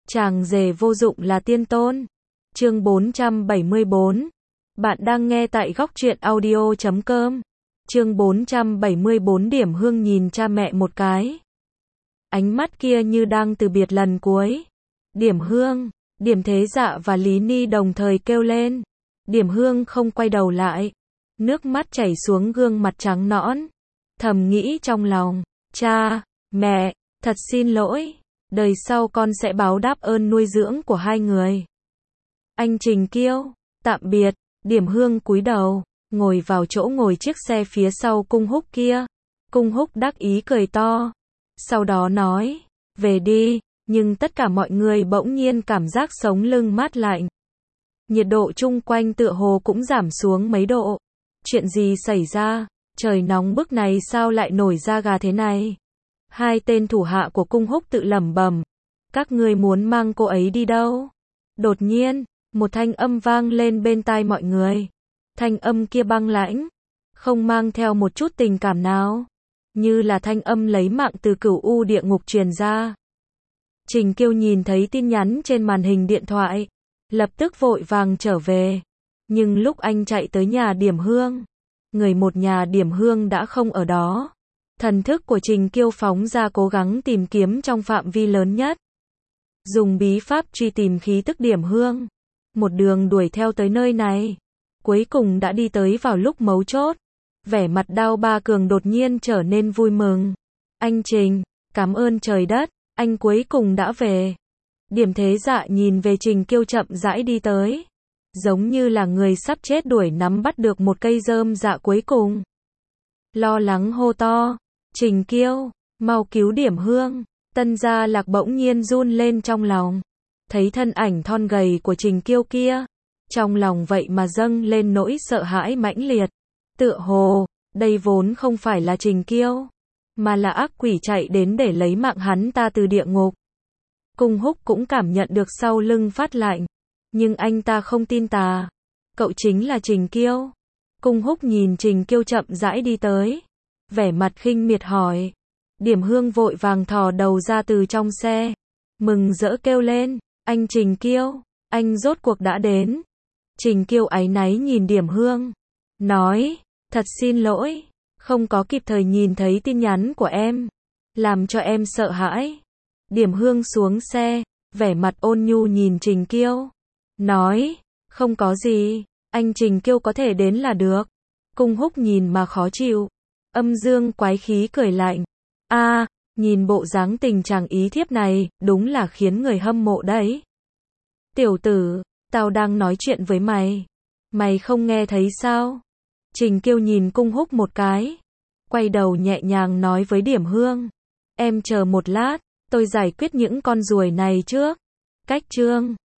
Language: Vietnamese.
Chàng rể vô dụng là tiên tôn. Chương 474. Bạn đang nghe tại góc truyện audio.com. Chương 474. Điểm Hương nhìn cha mẹ một cái. Ánh mắt kia như đang từ biệt lần cuối. Điểm Hương, Điểm Thế Dạ và Lý Ni đồng thời kêu lên. Điểm Hương không quay đầu lại. Nước mắt chảy xuống gương mặt trắng nõn. Thầm nghĩ trong lòng, cha, mẹ, thật xin lỗi. Đời sau con sẽ báo đáp ơn nuôi dưỡng của hai người. Anh Trình Kiêu, tạm biệt. Điểm Hương cúi đầu, ngồi vào chỗ ngồi chiếc xe phía sau Cung Húc kia. Cung Húc đắc ý cười to. Sau đó nói, về đi, nhưng tất cả mọi người bỗng nhiên cảm giác sống lưng mát lạnh. Nhiệt độ chung quanh tựa hồ cũng giảm xuống mấy độ. Chuyện gì xảy ra? Trời nóng bức này sao lại nổi da gà thế này? Hai tên thủ hạ của Cung Húc tự lẩm bẩm. Các ngươi muốn mang cô ấy đi đâu? Đột nhiên, một thanh âm vang lên bên tai mọi người. Thanh âm kia băng lãnh, không mang theo một chút tình cảm nào, như là thanh âm lấy mạng từ cửu u địa ngục truyền ra. Trình Kiêu nhìn thấy tin nhắn trên màn hình điện thoại, lập tức vội vàng trở về. Nhưng lúc anh chạy tới nhà Điểm Hương, người một nhà Điểm Hương đã không ở đó. Thần thức của Trình Kiêu phóng ra cố gắng tìm kiếm trong phạm vi lớn nhất. Dùng bí pháp truy tìm khí tức Điểm Hương. Một đường đuổi theo tới nơi này. Cuối cùng đã đi tới vào lúc mấu chốt. Vẻ mặt Đao Ba Cường đột nhiên trở nên vui mừng. Anh Trình, cảm ơn trời đất, anh cuối cùng đã về. Điểm Thế Dạ nhìn về Trình Kiêu chậm rãi đi tới. Giống như là người sắp chết đuổi nắm bắt được một cây rơm dạ cuối cùng. Lo lắng hô to, Trình Kiêu, mau cứu Điểm Hương. Tân Gia Lạc bỗng nhiên run lên trong lòng. Thấy thân ảnh thon gầy của Trình Kiêu kia, trong lòng vậy mà dâng lên nỗi sợ hãi mãnh liệt. Tựa hồ, đây vốn không phải là Trình Kiêu, mà là ác quỷ chạy đến để lấy mạng hắn ta từ địa ngục. Cung Húc cũng cảm nhận được sau lưng phát lạnh, nhưng anh ta không tin tà. Cậu chính là Trình Kiêu. Cung Húc nhìn Trình Kiêu chậm rãi đi tới, vẻ mặt khinh miệt hỏi. Điểm Hương vội vàng thò đầu ra từ trong xe, mừng rỡ kêu lên, anh Trình Kiêu, anh rốt cuộc đã đến. Trình Kiêu áy náy nhìn Điểm Hương, nói, thật xin lỗi, không có kịp thời nhìn thấy tin nhắn của em, làm cho em sợ hãi. Điểm Hương xuống xe, vẻ mặt ôn nhu nhìn Trình Kiêu, nói, không có gì, anh Trình Kiêu có thể đến là được. Cung Húc nhìn mà khó chịu, âm dương quái khí cười lạnh. Nhìn bộ dáng tình chàng ý thiếp này, đúng là khiến người hâm mộ đấy. Tiểu tử, tao đang nói chuyện với mày. Mày không nghe thấy sao? Trình Kiêu nhìn Cung Húc một cái, quay đầu nhẹ nhàng nói với Điểm Hương. Em chờ một lát, tôi giải quyết những con ruồi này trước. Cách chương